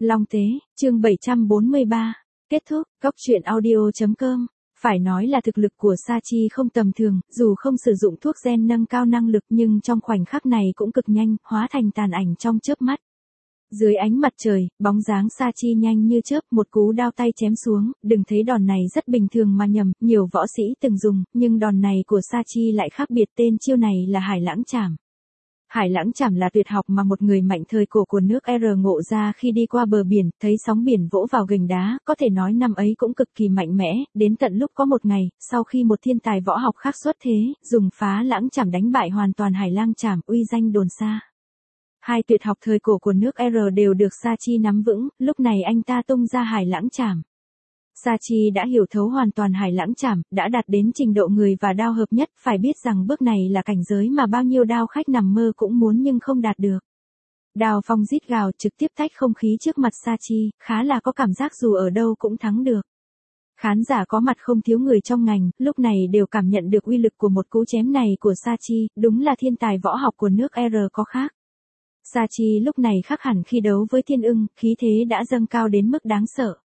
Long Tế, chương 743. Kết thúc, Góc truyện audio.com. Phải nói là thực lực của Sachi không tầm thường, dù không sử dụng thuốc gen nâng cao năng lực nhưng trong khoảnh khắc này cũng cực nhanh, hóa thành tàn ảnh trong chớp mắt. Dưới ánh mặt trời, bóng dáng Sachi nhanh như chớp, một cú đao tay chém xuống, đừng thấy đòn này rất bình thường mà nhầm, nhiều võ sĩ từng dùng, nhưng đòn này của Sachi lại khác biệt, tên chiêu này là Hải Lãng Chảm. Hải Lãng Chảm là tuyệt học mà một người mạnh thời cổ của nước R ngộ ra khi đi qua bờ biển, thấy sóng biển vỗ vào gành đá, có thể nói năm ấy cũng cực kỳ mạnh mẽ, đến tận lúc có một ngày, sau khi một thiên tài võ học khác xuất thế, dùng Phá Lãng Chảm đánh bại hoàn toàn Hải Lãng Chảm, uy danh đồn xa. Hai tuyệt học thời cổ của nước R đều được Sachi nắm vững, lúc này anh ta tung ra Hải Lãng Chảm. Sachi đã hiểu thấu hoàn toàn Hải Lãng Chảm, đã đạt đến trình độ người và đao hợp nhất, phải biết rằng bước này là cảnh giới mà bao nhiêu đao khách nằm mơ cũng muốn nhưng không đạt được. Đao phong rít gào trực tiếp tách không khí trước mặt Sachi, khá là có cảm giác dù ở đâu cũng thắng được. Khán giả có mặt không thiếu người trong ngành, lúc này đều cảm nhận được uy lực của một cú chém này của Sachi, đúng là thiên tài võ học của nước R có khác. Sachi lúc này khác hẳn khi đấu với Thiên Ưng, khí thế đã dâng cao đến mức đáng sợ.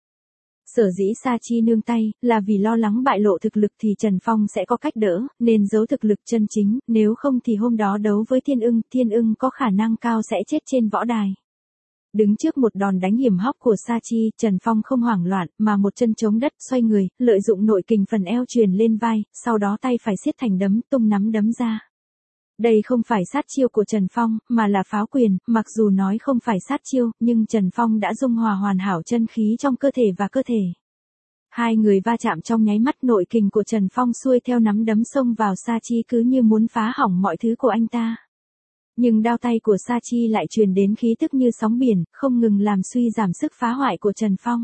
Sở dĩ Sachi nương tay, là vì lo lắng bại lộ thực lực thì Trần Phong sẽ có cách đỡ, nên giấu thực lực chân chính, nếu không thì hôm đó đấu với Thiên Ưng có khả năng cao sẽ chết trên võ đài. Đứng trước một đòn đánh hiểm hóc của Sachi, Trần Phong không hoảng loạn, mà một chân chống đất, xoay người, lợi dụng nội kình phần eo truyền lên vai, sau đó tay phải siết thành đấm, tung nắm đấm ra. Đây không phải sát chiêu của Trần Phong, mà là pháo quyền, mặc dù nói không phải sát chiêu, nhưng Trần Phong đã dung hòa hoàn hảo chân khí trong cơ thể và cơ thể. Hai người va chạm trong nháy mắt, nội kình của Trần Phong xuôi theo nắm đấm xông vào Sachi cứ như muốn phá hỏng mọi thứ của anh ta. Nhưng đao tay của Sachi lại truyền đến khí tức như sóng biển, không ngừng làm suy giảm sức phá hoại của Trần Phong.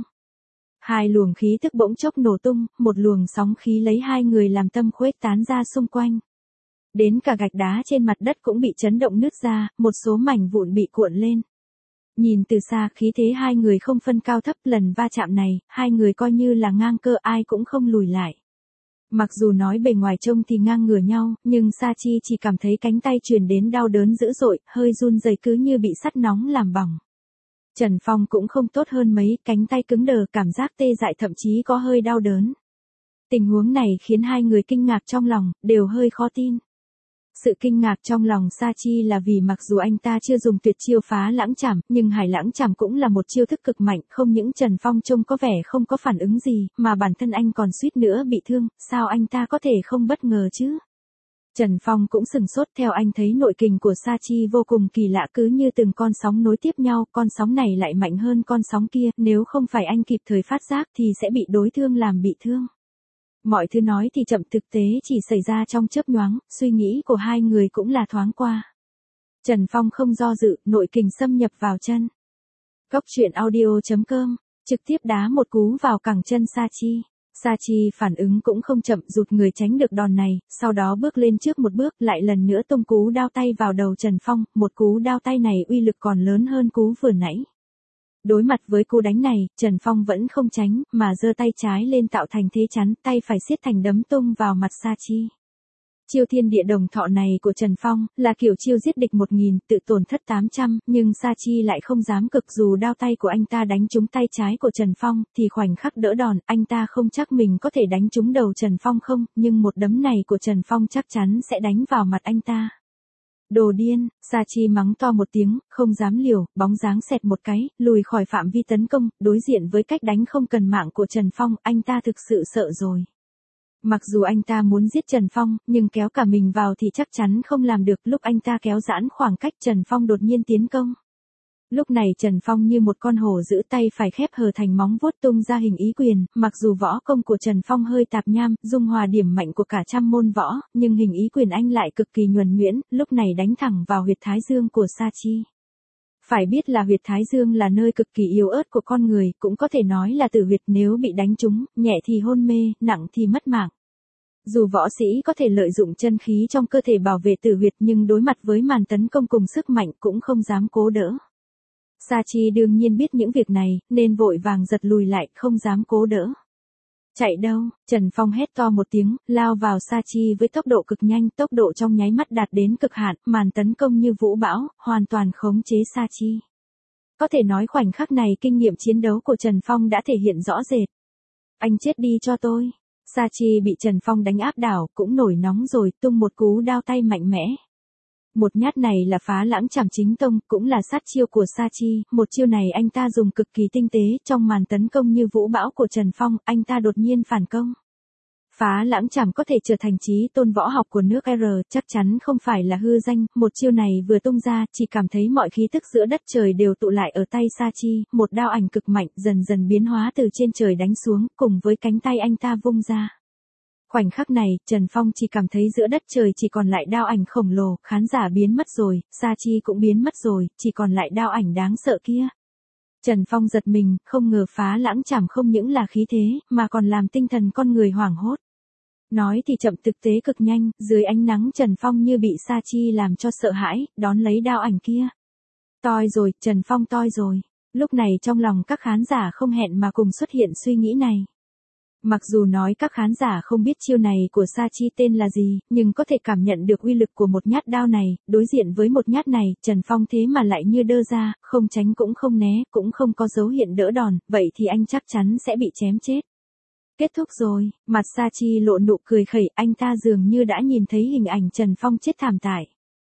Hai luồng khí tức bỗng chốc nổ tung, một luồng sóng khí lấy hai người làm tâm khuếch tán ra xung quanh. Đến cả gạch đá trên mặt đất cũng bị chấn động nứt ra, một số mảnh vụn bị cuộn lên. Nhìn từ xa, khí thế hai người không phân cao thấp, lần va chạm này, hai người coi như là ngang cơ, ai cũng không lùi lại. Mặc dù nói bề ngoài trông thì ngang ngửa nhau, nhưng Sachi chỉ cảm thấy cánh tay truyền đến đau đớn dữ dội, hơi run rẩy cứ như bị sắt nóng làm bỏng. Trần Phong cũng không tốt hơn mấy, cánh tay cứng đờ, cảm giác tê dại thậm chí có hơi đau đớn. Tình huống này khiến hai người kinh ngạc trong lòng, đều hơi khó tin. Sự kinh ngạc trong lòng Sachi là vì mặc dù anh ta chưa dùng tuyệt chiêu Phá Lãng Chảm, nhưng Hải Lãng Chảm cũng là một chiêu thức cực mạnh, không những Trần Phong trông có vẻ không có phản ứng gì, mà bản thân anh còn suýt nữa bị thương, sao anh ta có thể không bất ngờ chứ? Trần Phong cũng sừng sốt, theo anh thấy nội kình của Sachi vô cùng kỳ lạ, cứ như từng con sóng nối tiếp nhau, con sóng này lại mạnh hơn con sóng kia, nếu không phải anh kịp thời phát giác thì sẽ bị đối phương làm bị thương. Mọi thứ nói thì chậm, thực tế chỉ xảy ra trong chớp nhoáng, suy nghĩ của hai người cũng là thoáng qua. Trần Phong không do dự, nội kình xâm nhập vào chân. Góc truyện audio.com, trực tiếp đá một cú vào cẳng chân Sachi. Sachi phản ứng cũng không chậm, rụt người tránh được đòn này, sau đó bước lên trước một bước, lại lần nữa tung cú đao tay vào đầu Trần Phong, một cú đao tay này uy lực còn lớn hơn cú vừa nãy. Đối mặt với cú đánh này, Trần Phong vẫn không tránh, mà giơ tay trái lên tạo thành thế chắn, tay phải siết thành đấm tung vào mặt Sachi. Chiêu Thiên Địa Đồng Thọ này của Trần Phong, là kiểu chiêu giết địch 1000, tự tổn thất 800, nhưng Sachi lại không dám cực, dù đao tay của anh ta đánh trúng tay trái của Trần Phong, thì khoảnh khắc đỡ đòn, anh ta không chắc mình có thể đánh trúng đầu Trần Phong không, nhưng một đấm này của Trần Phong chắc chắn sẽ đánh vào mặt anh ta. Đồ điên, Sachi mắng to một tiếng, không dám liều, bóng dáng xẹt một cái, lùi khỏi phạm vi tấn công, đối diện với cách đánh không cần mạng của Trần Phong, anh ta thực sự sợ rồi. Mặc dù anh ta muốn giết Trần Phong, nhưng kéo cả mình vào thì chắc chắn không làm được, lúc anh ta kéo giãn khoảng cách Trần Phong đột nhiên tiến công. Lúc này Trần Phong như một con hổ giữ tay phải khép hờ thành móng vuốt tung ra hình ý quyền, mặc dù võ công của Trần Phong hơi tạp nham, dung hòa điểm mạnh của cả trăm môn võ, nhưng hình ý quyền anh lại cực kỳ nhuần nhuyễn, lúc này đánh thẳng vào huyệt thái dương của Sachi. Phải biết là huyệt thái dương là nơi cực kỳ yếu ớt của con người, cũng có thể nói là tử huyệt, nếu bị đánh trúng, nhẹ thì hôn mê, nặng thì mất mạng. Dù võ sĩ có thể lợi dụng chân khí trong cơ thể bảo vệ tử huyệt, nhưng đối mặt với màn tấn công cùng sức mạnh cũng không dám cố đỡ. Sachi đương nhiên biết những việc này, nên vội vàng giật lùi lại, không dám cố đỡ. Chạy đâu, Trần Phong hét to một tiếng, lao vào Sachi với tốc độ cực nhanh, tốc độ trong nháy mắt đạt đến cực hạn, màn tấn công như vũ bão, hoàn toàn khống chế Sachi. Có thể nói khoảnh khắc này kinh nghiệm chiến đấu của Trần Phong đã thể hiện rõ rệt. Anh chết đi cho tôi. Sa Chi bị Trần Phong đánh áp đảo, cũng nổi nóng rồi, tung một cú đao tay mạnh mẽ. Một nhát này là phá lãng chảm chính tông, cũng là sát chiêu của Sa Chi, một chiêu này anh ta dùng cực kỳ tinh tế, trong màn tấn công như vũ bão của Trần Phong, anh ta đột nhiên phản công. Phá lãng chảm có thể trở thành chí tôn võ học của nước R, chắc chắn không phải là hư danh, một chiêu này vừa tung ra, chỉ cảm thấy mọi khí tức giữa đất trời đều tụ lại ở tay Sa Chi, một đao ảnh cực mạnh, dần dần biến hóa từ trên trời đánh xuống, cùng với cánh tay anh ta vung ra. Khoảnh khắc này, Trần Phong chỉ cảm thấy giữa đất trời chỉ còn lại đao ảnh khổng lồ, khán giả biến mất rồi, Sa Chi cũng biến mất rồi, chỉ còn lại đao ảnh đáng sợ kia. Trần Phong giật mình, không ngờ phá lãng chảm không những là khí thế, mà còn làm tinh thần con người hoảng hốt. Nói thì chậm thực tế cực nhanh, dưới ánh nắng Trần Phong như bị Sa Chi làm cho sợ hãi, đón lấy đao ảnh kia. Toi rồi, Trần Phong toi rồi. Lúc này trong lòng các khán giả không hẹn mà cùng xuất hiện suy nghĩ này. Mặc dù nói các khán giả không biết chiêu này của Sa Chi tên là gì, nhưng có thể cảm nhận được uy lực của một nhát đao này, đối diện với một nhát này, Trần Phong thế mà lại như đơ ra, không tránh cũng không né, cũng không có dấu hiện đỡ đòn, vậy thì anh chắc chắn sẽ bị chém chết. Kết thúc rồi, mặt Sa Chi lộ nụ cười khẩy, anh ta dường như đã nhìn thấy hình ảnh Trần Phong chết thảm tại.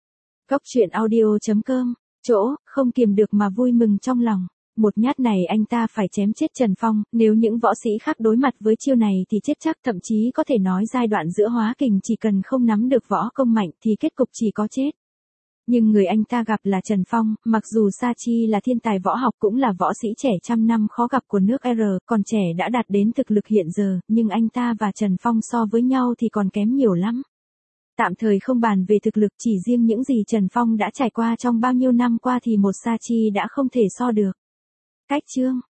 Cốc truyện audio.com, chỗ, không kiềm được mà vui mừng trong lòng. Một nhát này anh ta phải chém chết Trần Phong, nếu những võ sĩ khác đối mặt với chiêu này thì chết chắc, thậm chí có thể nói giai đoạn giữa hóa kình chỉ cần không nắm được võ công mạnh thì kết cục chỉ có chết. Nhưng người anh ta gặp là Trần Phong, mặc dù Sa Chi là thiên tài võ học cũng là võ sĩ trẻ trăm năm khó gặp của nước R, còn trẻ đã đạt đến thực lực hiện giờ, nhưng anh ta và Trần Phong so với nhau thì còn kém nhiều lắm. Tạm thời không bàn về thực lực, chỉ riêng những gì Trần Phong đã trải qua trong bao nhiêu năm qua thì một Sa Chi đã không thể so được. Cách chương